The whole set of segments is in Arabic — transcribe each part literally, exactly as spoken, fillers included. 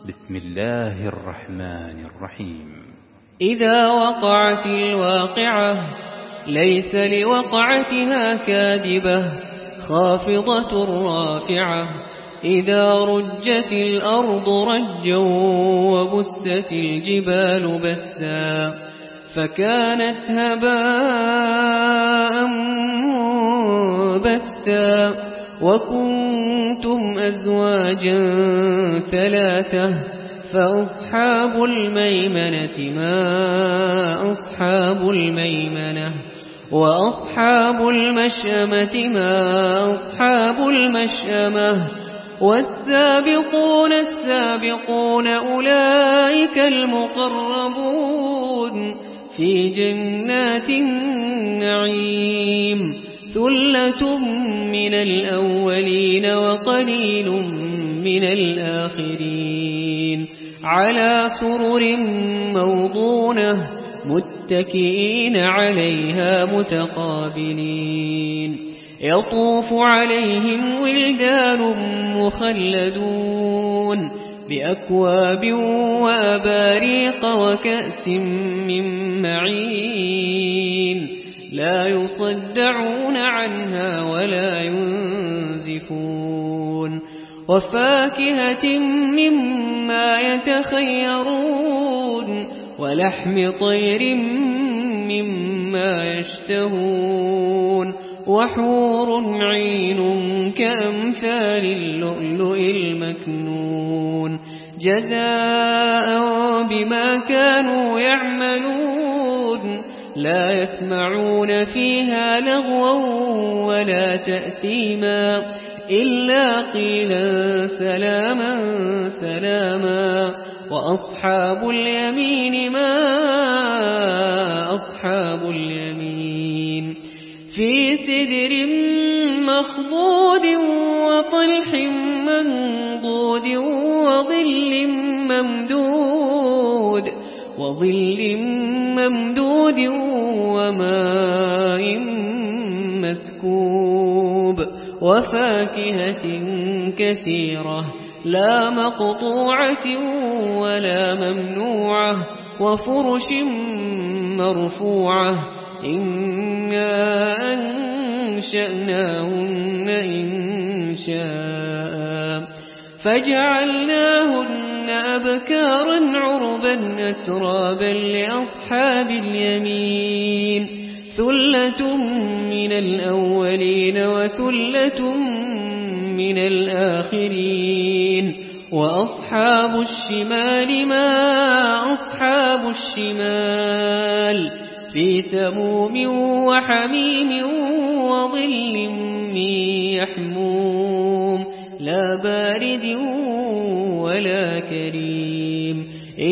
بسم الله الرحمن الرحيم. إذا وقعت الواقعة ليس لوقعتها كاذبة خافضة رافعة إذا رجت الأرض رجا وبست الجبال بسا فكانت هباء منبثا وكنتم أزواجا ثلاثة فأصحاب الميمنة ما أصحاب الميمنة وأصحاب المشأمة ما أصحاب المشأمة والسابقون السابقون أولئك المقربون في جنات النعيم ثلة من الأولين وقليل من الآخرين على سرر موضونة متكئين عليها متقابلين يطوف عليهم ولدان مخلدون بأكواب وأباريق وكأس من معين لا يصدعون عنها ولا ينزفون وفاكهة مما يتخيرون ولحم طير مما يشتهون وحور عين كأمثال اللؤلؤ المكنون جزاء بما كانوا يعملون لا يسمعون فيها لغوا ولا تأثيما إلا قيلا سلاما سلاما وأصحاب اليمين ما أصحاب اليمين في سدر مخضود وطلح منضود وظل ممدود وظل ممدود وماء مسكوب وفاكهة كثيرة لا مقطوعة ولا ممنوعة وفرش مرفوعة إنا أنشأناهن إن شاء فجعلناهن أبكارا عربا أترابا لأصحاب اليمين ثلة من الأولين وثلة من الآخرين وأصحاب الشمال ما أصحاب الشمال في سموم وحميم وظل من يحموم لا بارد ولا كريم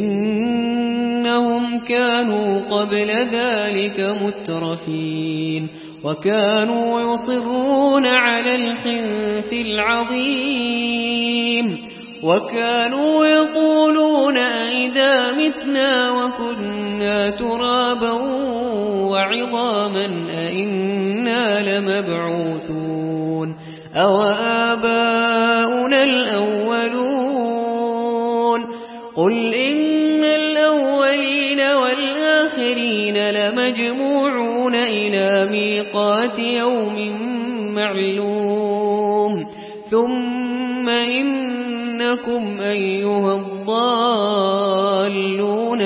إنهم كانوا قبل ذلك مترفين وكانوا يصرون على الحنث العظيم وكانوا يقولون أئذا متنا وكنا ترابا وعظاما أئنا لمبعوثون أو آباؤنا الأولون قل إن الأولين والآخرين لمجموعون إلى ميقات يوم معلوم ثم إنكم أيها الضالون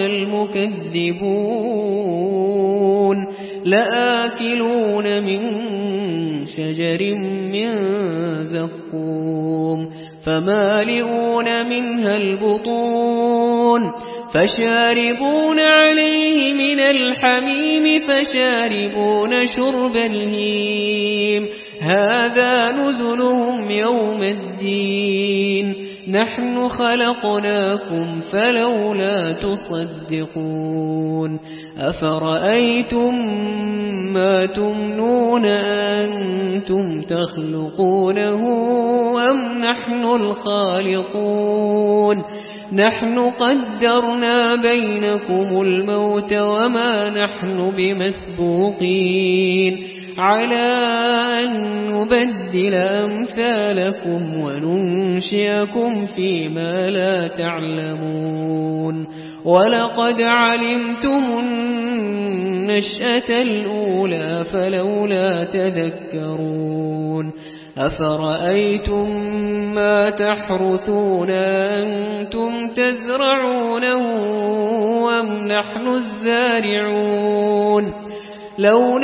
المكذبون لآكلون من شجر من زقوم فمالئون منها البطون فشاربون عليه من الحميم فشاربون شرب الهيم هذا نزلهم يوم الدين نحن خلقناكم فلولا تصدقون أفرأيتم ما تمنون أنتم تخلقونه أم نحن الخالقون نحن قدرنا بينكم الموت وما نحن بمسبوقين على أن نبدل أمثالكم وننشئكم فيما لا تعلمون ولقد علمتم النشأة الأولى فلولا تذكرون أفرأيتم ما تحرثون أنتم تزرعونه أم نحن الزارعون لو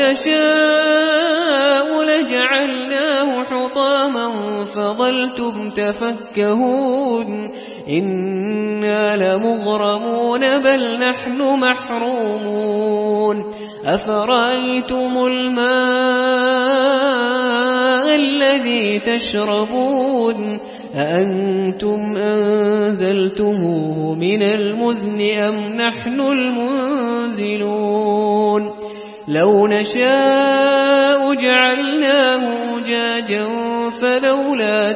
نشاء لجعلناه حطاما فظلتم تفكهون إنا لمغرمون بل نحن محرومون أفرأيتم الماء الذي تشربون أأنتم أنزلتموه من المزن أم نحن المنزلون لو نشاء جعلناه أجاجا فلولا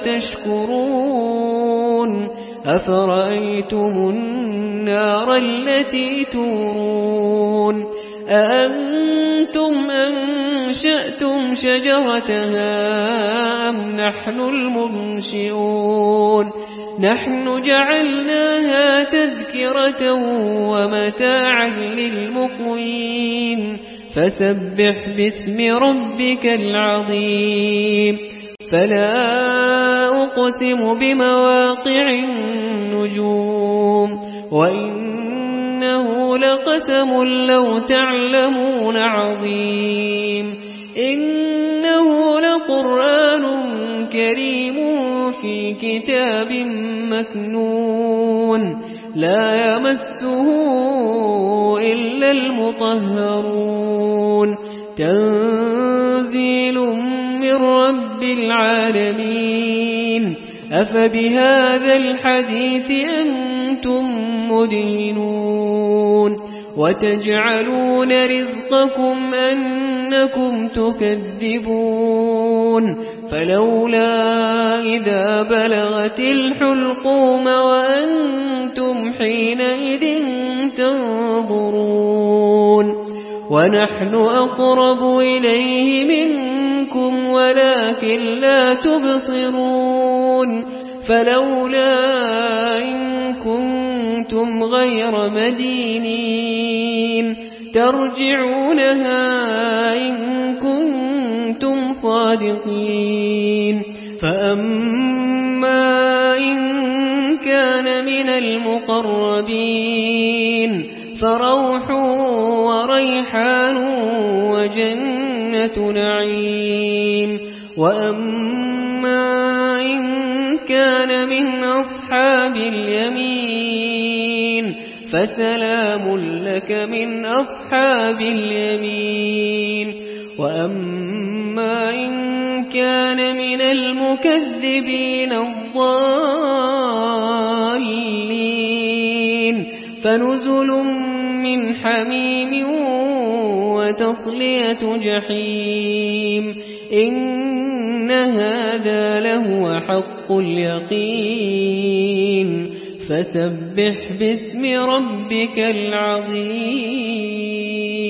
تشكرون أفرأيتم النار التي تورون أأنتم أنشأتم شجرتها أم نحن المنشئون نحن جعلناها تذكرة ومتاعا للمقوين فسبح باسم ربك العظيم فلا أقسم بمواقع النجوم وإنه لقسم لو تعلمون عظيم إنه لقرآن كريم في كتاب مكنون لا يمسه إلا المطهرون تنزيل من رب العالمين أفبهذا الحديث أنتم مدهنون وتجعلون رزقكم أنكم تكذبون فلولا إذا بلغت الحلقوم وأنتم حينئذ تنظرون ونحن أقرب إليه منكم ولكن لا تبصرون فلولا إن كنتم غير مدينين ترجعونها إن كنتم صادقين فأما إن كان من المقربين فروح وريحان وجنة نعيم وأما إن كان من أصحاب اليمين فسلام لك من أصحاب اليمين وأما إن كان من المكذبين الضالين فنزل من حميم وتصلية جحيم إن هذا لهو حق اليقين فسبح باسم ربك العظيم